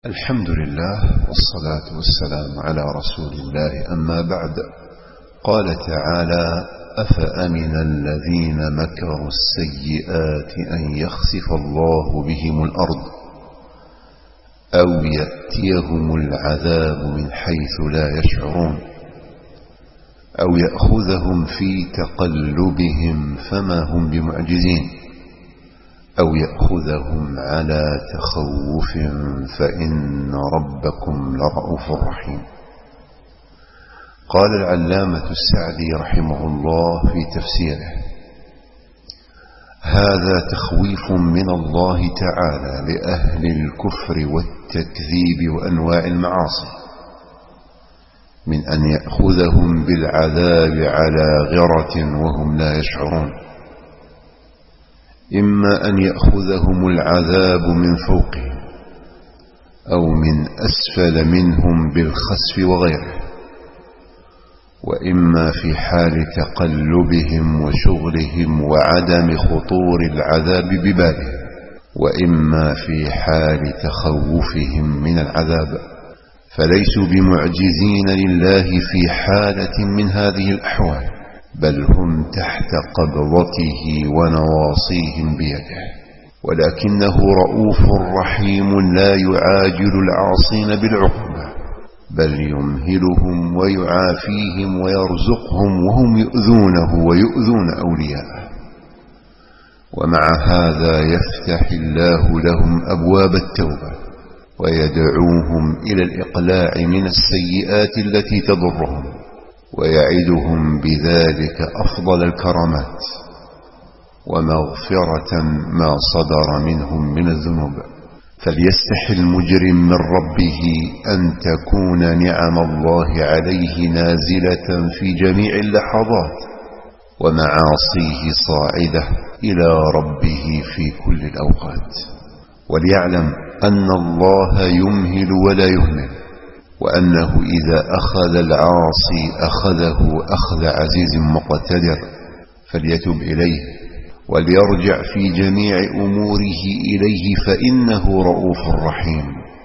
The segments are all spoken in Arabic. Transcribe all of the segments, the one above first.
الحمد لله والصلاة والسلام على رسول الله، أما بعد. قال تعالى: أفأمن الذين مكروا السيئات أن يخسف الله بهم الأرض أو يأتيهم العذاب من حيث لا يشعرون أو يأخذهم في تقلبهم فما هم بمعجزين أو يأخذهم على تخوف فإن ربكم لرؤوف رحيم. قال العلامة السعدي رحمه الله في تفسيره: هذا تخويف من الله تعالى لأهل الكفر والتكذيب وأنواع المعاصي من أن يأخذهم بالعذاب على غرة وهم لا يشعرون، إما أن يأخذهم العذاب من فوقهم أو من أسفل منهم بالخسف وغيره، وإما في حال تقلبهم وشغلهم وعدم خطور العذاب ببالهم، وإما في حال تخوفهم من العذاب، فليسوا بمعجزين لله في حالة من هذه الأحوال، بل هم تحت قبضته ونواصيهم بيده، ولكنه رؤوف رحيم لا يعاجل العاصين بالعقوبة، بل يمهلهم ويعافيهم ويرزقهم وهم يؤذونه ويؤذون أولياءه. ومع هذا يفتح الله لهم أبواب التوبة ويدعوهم إلى الإقلاع من السيئات التي تضرهم، ويعدهم بذلك أفضل الكرامات ومغفرة ما صدر منهم من الذنوب. فليستحي المجرم من ربه أن تكون نعم الله عليه نازلة في جميع اللحظات ومعاصيه صاعدة إلى ربه في كل الأوقات، وليعلم أن الله يمهل ولا يهمل، وأنه إذا أخذ العاصي أخذه أخذ عزيز مقتدر، فليتب إليه وليرجع في جميع أموره إليه فإنه رؤوف رحيم.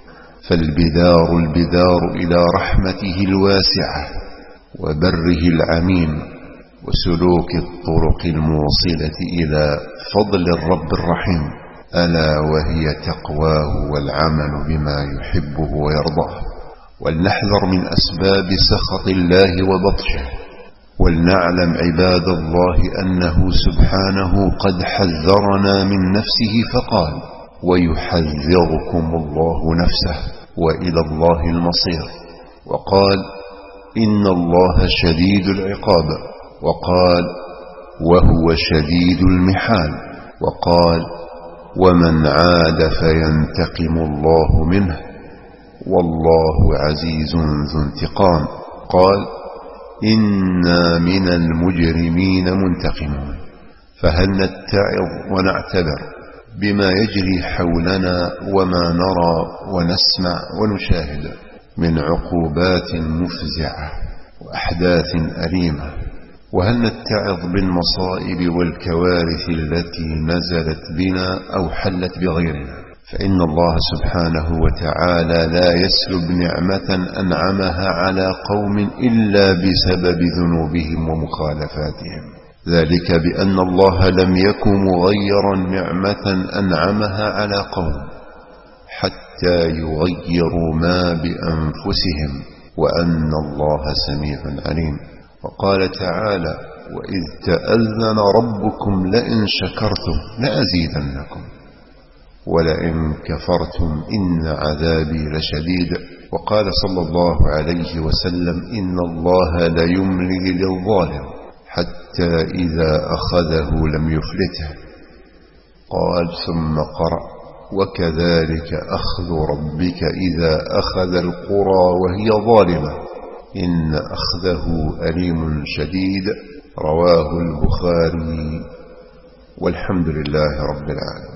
فالبدار إلى رحمته الواسعة وبره العميم، وسلوك الطرق الموصلة إلى فضل الرب الرحيم، ألا وهي تقواه والعمل بما يحبه ويرضاه. ولنحذر من أسباب سخط الله وبطشه، ولنعلم عباد الله أنه سبحانه قد حذرنا من نفسه فقال: ويحذركم الله نفسه وإلى الله المصير. وقال: إن الله شديد العقاب. وقال: وهو شديد المحال. وقال: ومن عاد فينتقم الله منه والله عزيز ذو انتقام. قال: إنا من المجرمين منتقمون. فهل نتعظ ونعتبر بما يجري حولنا وما نرى ونسمع ونشاهد من عقوبات مفزعة وأحداث أليمة؟ وهل نتعظ بالمصائب والكوارث التي نزلت بنا أو حلت بغيرنا؟ فإن الله سبحانه وتعالى لا يسلب نعمة أنعمها على قوم إلا بسبب ذنوبهم ومخالفاتهم، ذلك بأن الله لم يكن مغيرا نعمة أنعمها على قوم حتى يغيروا ما بأنفسهم، وأن الله سميع عليم. وقال تعالى: وإذ تأذن ربكم لئن شكرتم لأزيدنكم ولئن كفرتم إن عذابي لشديد. وقال صلى الله عليه وسلم: إن الله لا يملي للظالم حتى إذا أخذه لم يفلته. قال ثم قرأ: وكذلك أخذ ربك إذا أخذ القرى وهي ظالمة إن أخذه أليم شديد. رواه البخاري، والحمد لله رب العالمين.